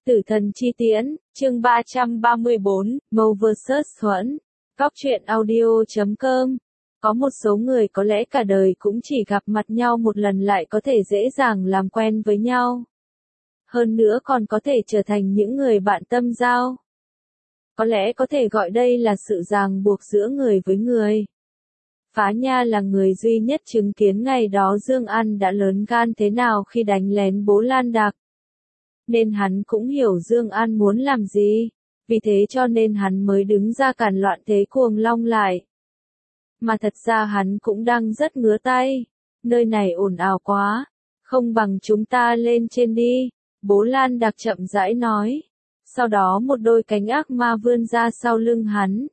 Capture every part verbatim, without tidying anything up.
Tử thần chi tiễn, chương ba trăm ba mươi bốn, Mâu versus Thuẫn. Góc truyện audio chấm com. Có một số người có lẽ cả đời cũng chỉ gặp mặt nhau một lần lại có thể dễ dàng làm quen với nhau. Hơn nữa còn có thể trở thành những người bạn tâm giao. Có lẽ có thể gọi đây là sự ràng buộc giữa người với người. Phá Nha là người duy nhất chứng kiến ngày đó Dương An đã lớn gan thế nào khi đánh lén bố Lan Đạc. Nên hắn cũng hiểu Dương An muốn làm gì, vì thế cho nên hắn mới đứng ra cản loạn thế Cuồng Long lại. Mà thật ra hắn cũng đang rất ngứa tay, nơi này ồn ào quá, không bằng chúng ta lên trên đi, bố Lan Đạc chậm rãi nói. Sau đó một đôi cánh ác ma vươn ra sau lưng hắn.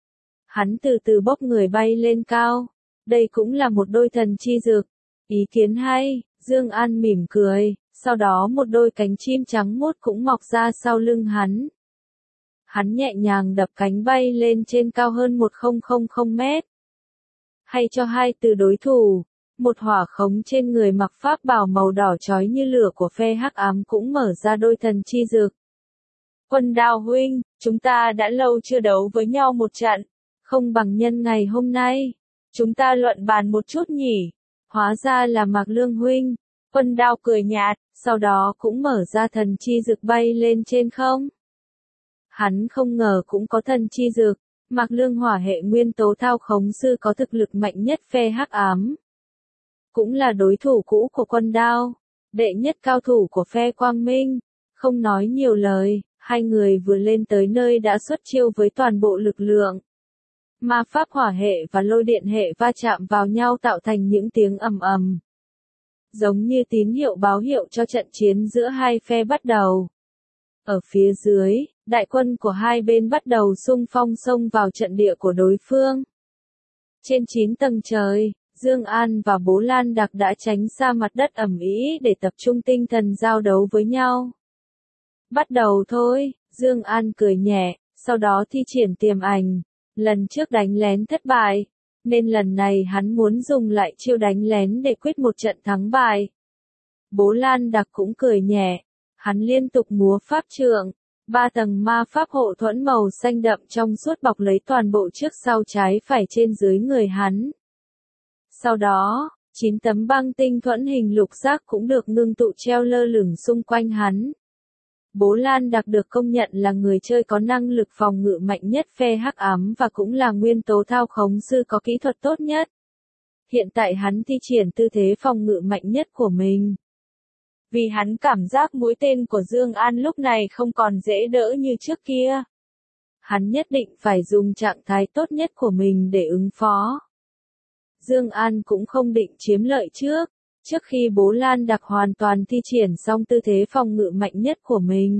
Hắn từ từ bốc người bay lên cao, đây cũng là một đôi thần chi dược. Ý kiến hay, Dương An mỉm cười. Sau đó một đôi cánh chim trắng muốt cũng mọc ra sau lưng hắn. Hắn nhẹ nhàng đập cánh bay lên trên cao hơn một nghìn mét. Hay cho hai từ đối thủ, một hỏa khống trên người mặc pháp bào màu đỏ chói như lửa của phe hắc ám cũng mở ra đôi thần chi dược. Quân Đao huynh, chúng ta đã lâu chưa đấu với nhau một trận, không bằng nhân ngày hôm nay, chúng ta luận bàn một chút nhỉ. Hóa ra là Mạc Lương huynh. Quân Đao cười nhạt, sau đó cũng mở ra thần chi dược bay lên trên không. Hắn không ngờ cũng có thần chi dược, Mạc Lương hỏa hệ nguyên tố thao khống sư có thực lực mạnh nhất phe hắc ám. Cũng là đối thủ cũ của Quân Đao, đệ nhất cao thủ của phe Quang Minh. Không nói nhiều lời, hai người vừa lên tới nơi đã xuất chiêu với toàn bộ lực lượng. Ma pháp hỏa hệ và lôi điện hệ va chạm vào nhau tạo thành những tiếng ầm ầm. Giống như tín hiệu báo hiệu cho trận chiến giữa hai phe bắt đầu. Ở phía dưới, đại quân của hai bên bắt đầu xung phong xông vào trận địa của đối phương. Trên chín tầng trời, Dương An và bố Lan Đạc đã tránh xa mặt đất ẩm ĩ để tập trung tinh thần giao đấu với nhau. Bắt đầu thôi, Dương An cười nhẹ, sau đó thi triển tiềm ảnh. Lần trước đánh lén thất bại, nên lần này hắn muốn dùng lại chiêu đánh lén để quyết một trận thắng bại. Bố Lan Đạc cũng cười nhẹ, hắn liên tục múa pháp trượng, ba tầng ma pháp hộ thuẫn màu xanh đậm trong suốt bọc lấy toàn bộ trước sau trái phải trên dưới người hắn. Sau đó, chín tấm băng tinh thuẫn hình lục giác cũng được ngưng tụ treo lơ lửng xung quanh hắn. Bố Lan Đạc được công nhận là người chơi có năng lực phòng ngự mạnh nhất phe hắc ám và cũng là nguyên tố thao khống sư có kỹ thuật tốt nhất. Hiện tại hắn thi triển tư thế phòng ngự mạnh nhất của mình. Vì hắn cảm giác mũi tên của Dương An lúc này không còn dễ đỡ như trước kia. Hắn nhất định phải dùng trạng thái tốt nhất của mình để ứng phó. Dương An cũng không định chiếm lợi trước. Trước khi bố Lan Đạc hoàn toàn thi triển xong tư thế phòng ngự mạnh nhất của mình.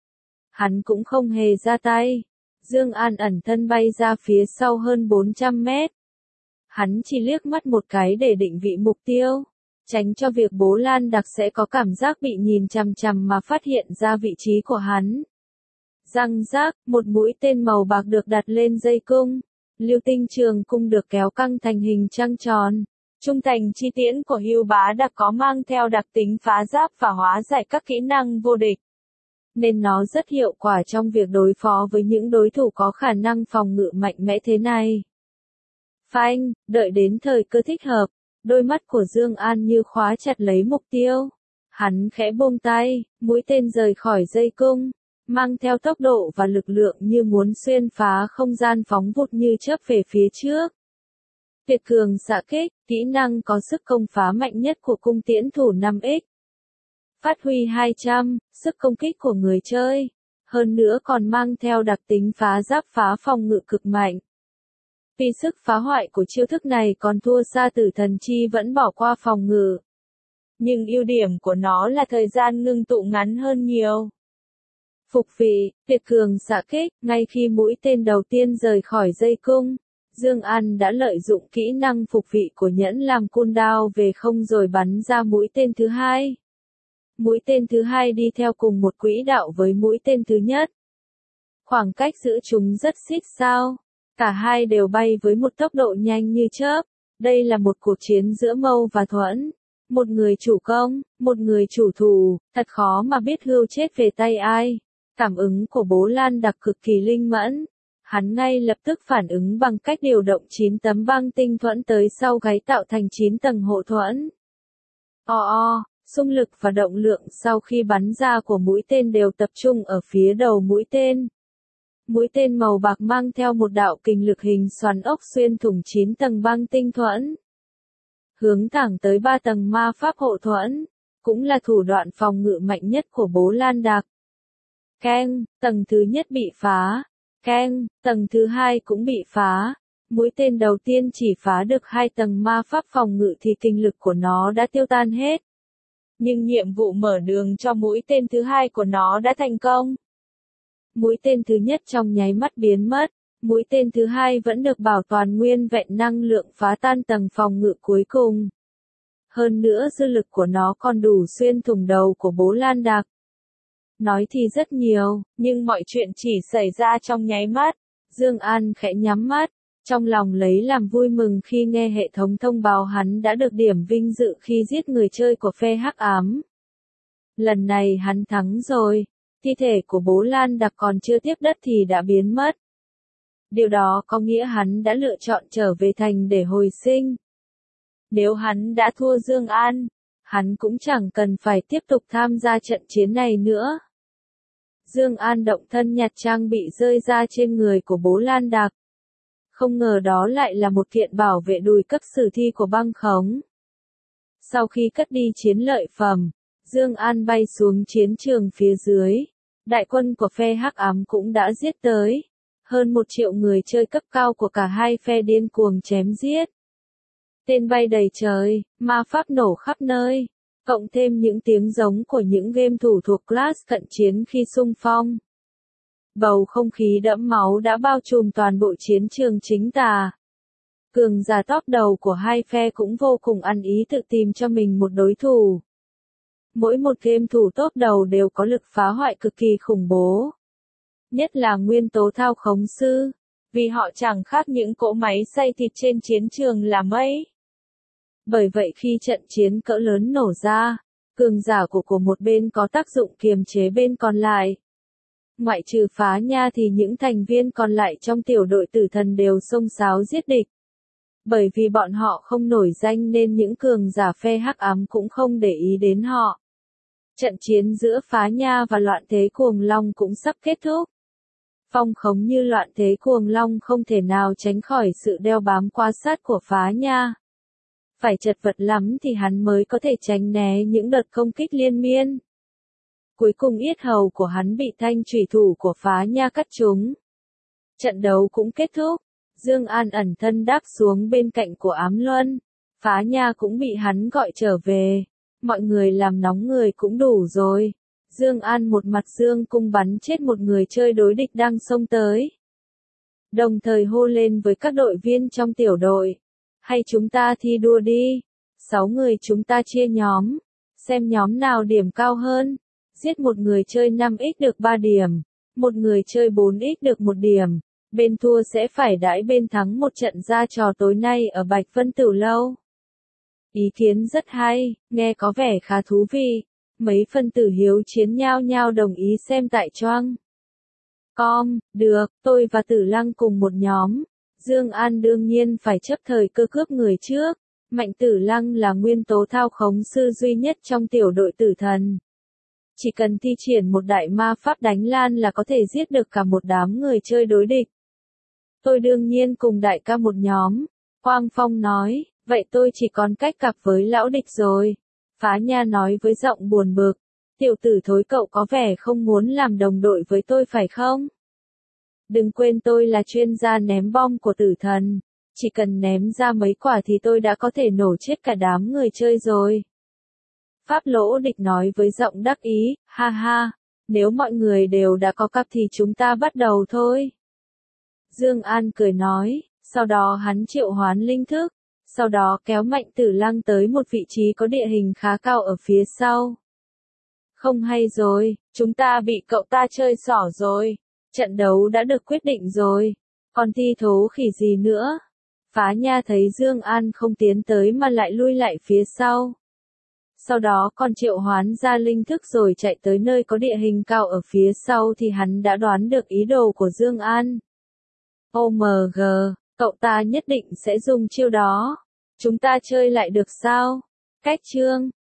Hắn cũng không hề ra tay. Dương An ẩn thân bay ra phía sau hơn bốn trăm mét. Hắn chỉ liếc mắt một cái để định vị mục tiêu, tránh cho việc bố Lan Đạc sẽ có cảm giác bị nhìn chằm chằm mà phát hiện ra vị trí của hắn. Răng rác, một mũi tên màu bạc được đặt lên dây cung. Lưu tinh trường cung được kéo căng thành hình trăng tròn. Trung thành chi tiễn của Hưu Bá Đặc có mang theo đặc tính phá giáp và hóa giải các kỹ năng vô địch. Nên nó rất hiệu quả trong việc đối phó với những đối thủ có khả năng phòng ngự mạnh mẽ thế này. Phanh, đợi đến thời cơ thích hợp, đôi mắt của Dương An như khóa chặt lấy mục tiêu. Hắn khẽ buông tay, mũi tên rời khỏi dây cung, mang theo tốc độ và lực lượng như muốn xuyên phá không gian phóng vụt như chớp về phía trước. Tuyệt cường xạ kích, kỹ năng có sức công phá mạnh nhất của cung tiễn thủ năm x. Phát huy hai trăm, sức công kích của người chơi. Hơn nữa còn mang theo đặc tính phá giáp phá phòng ngự cực mạnh. Vì sức phá hoại của chiêu thức này còn thua xa Tử thần chi vẫn bỏ qua phòng ngự. Nhưng ưu điểm của nó là thời gian ngưng tụ ngắn hơn nhiều. Phục vị, tuyệt cường xạ kích, ngay khi mũi tên đầu tiên rời khỏi dây cung. Dương An đã lợi dụng kỹ năng phục vị của nhẫn làm côn đao về không rồi bắn ra mũi tên thứ hai. Mũi tên thứ hai đi theo cùng một quỹ đạo với mũi tên thứ nhất. Khoảng cách giữa chúng rất xít sao. Cả hai đều bay với một tốc độ nhanh như chớp. Đây là một cuộc chiến giữa Mâu và Thuẫn. Một người chủ công, một người chủ thủ, thật khó mà biết hươu chết về tay ai. Cảm ứng của Bố Lan Đặc cực kỳ linh mẫn. Hắn ngay lập tức phản ứng bằng cách điều động chín tấm băng tinh thuẫn tới sau gáy tạo thành chín tầng hộ thuẫn. O o, xung lực và động lượng sau khi bắn ra của mũi tên đều tập trung ở phía đầu mũi tên. Mũi tên màu bạc mang theo một đạo kình lực hình xoắn ốc xuyên thủng chín tầng băng tinh thuẫn, hướng thẳng tới ba tầng ma pháp hộ thuẫn, cũng là thủ đoạn phòng ngự mạnh nhất của Bố Lan Đặc. Keng, tầng thứ nhất bị phá. Keng, tầng thứ hai cũng bị phá. Mũi tên đầu tiên chỉ phá được hai tầng ma pháp phòng ngự thì kinh lực của nó đã tiêu tan hết. Nhưng nhiệm vụ mở đường cho mũi tên thứ hai của nó đã thành công. Mũi tên thứ nhất trong nháy mắt biến mất, mũi tên thứ hai vẫn được bảo toàn nguyên vẹn năng lượng phá tan tầng phòng ngự cuối cùng. Hơn nữa dư lực của nó còn đủ xuyên thủng đầu của Bố Lan Đặc. Nói thì rất nhiều, nhưng mọi chuyện chỉ xảy ra trong nháy mắt. Dương An khẽ nhắm mắt, trong lòng lấy làm vui mừng khi nghe hệ thống thông báo hắn đã được điểm vinh dự khi giết người chơi của phe hắc ám. Lần này hắn thắng rồi, thi thể của Bố Lan Đặc còn chưa tiếp đất thì đã biến mất. Điều đó có nghĩa hắn đã lựa chọn trở về thành để hồi sinh. Nếu hắn đã thua Dương An, hắn cũng chẳng cần phải tiếp tục tham gia trận chiến này nữa. Dương An động thân nhặt trang bị rơi ra trên người của Bố Lan Đặc. Không ngờ đó lại là một kiện bảo vệ đùi cấp sử thi của băng khống. Sau khi cất đi chiến lợi phẩm, Dương An bay xuống chiến trường phía dưới. Đại quân của phe hắc ám cũng đã giết tới. Hơn một triệu người chơi cấp cao của cả hai phe điên cuồng chém giết. Tên bay đầy trời, ma pháp nổ khắp nơi. Cộng thêm những tiếng giống của những game thủ thuộc class cận chiến khi xung phong. Bầu không khí đẫm máu đã bao trùm toàn bộ chiến trường chính tà. Cường giả top đầu của hai phe cũng vô cùng ăn ý tự tìm cho mình một đối thủ. Mỗi một game thủ top đầu đều có lực phá hoại cực kỳ khủng bố. Nhất là nguyên tố thao khống sư, vì họ chẳng khác những cỗ máy xay thịt trên chiến trường là mấy. Bởi vậy khi trận chiến cỡ lớn nổ ra, cường giả của của một bên có tác dụng kiềm chế bên còn lại. Ngoại trừ Phá Nha thì những thành viên còn lại trong tiểu đội tử thần đều xông xáo giết địch. Bởi vì bọn họ không nổi danh nên những cường giả phe hắc ám cũng không để ý đến họ. Trận chiến giữa Phá Nha và Loạn Thế Cuồng Long cũng sắp kết thúc. Phong khống như Loạn Thế Cuồng Long không thể nào tránh khỏi sự đeo bám quá sát của Phá Nha. Phải chật vật lắm thì hắn mới có thể tránh né những đợt công kích liên miên. Cuối cùng yết hầu của hắn bị thanh chủy thủ của Phá Nha cắt trúng. Trận đấu cũng kết thúc. Dương An ẩn thân đáp xuống bên cạnh của Ám Luân. Phá Nha cũng bị hắn gọi trở về. Mọi người làm nóng người cũng đủ rồi. Dương An một mặt dương cung bắn chết một người chơi đối địch đang xông tới. Đồng thời hô lên với các đội viên trong tiểu đội. Hay chúng ta thi đua đi. Sáu người chúng ta chia nhóm. Xem nhóm nào điểm cao hơn. Giết một người chơi năm x được ba điểm. Một người chơi bốn x được một điểm. Bên thua sẽ phải đãi bên thắng một trận ra trò tối nay ở Bạch Vân Tử Lâu. Ý kiến rất hay, nghe có vẻ khá thú vị. Mấy phân tử hiếu chiến nhao nhao đồng ý xem tại choang. Com, được, tôi và Tử Lăng cùng một nhóm. Dương An đương nhiên phải chấp thời cơ cướp người trước. Mạnh Tử Lăng là nguyên tố thao khống sư duy nhất trong tiểu đội tử thần. Chỉ cần thi triển một đại ma pháp đánh lan là có thể giết được cả một đám người chơi đối địch. Tôi đương nhiên cùng đại ca một nhóm. Quang Phong nói, vậy tôi chỉ còn cách cặp với lão địch rồi. Phá Nha nói với giọng buồn bực. Tiểu tử thối cậu có vẻ không muốn làm đồng đội với tôi phải không? Đừng quên tôi là chuyên gia ném bom của tử thần. Chỉ cần ném ra mấy quả thì tôi đã có thể nổ chết cả đám người chơi rồi. Pháp Lỗ Địch nói với giọng đắc ý, ha ha, nếu mọi người đều đã có cặp thì chúng ta bắt đầu thôi. Dương An cười nói, sau đó hắn triệu hoán linh thức, sau đó kéo Mạnh Tử Lăng tới một vị trí có địa hình khá cao ở phía sau. Không hay rồi, chúng ta bị cậu ta chơi xỏ rồi, trận đấu đã được quyết định rồi, còn thi thố khỉ gì nữa. Phá Nha thấy Dương An không tiến tới mà lại lui lại phía sau. sau đó còn triệu hoán ra linh thức rồi chạy tới nơi có địa hình cao ở phía sau thì hắn đã đoán được ý đồ của Dương An. ô em giê, cậu ta nhất định sẽ dùng chiêu đó. Chúng ta chơi lại được sao? Cách chương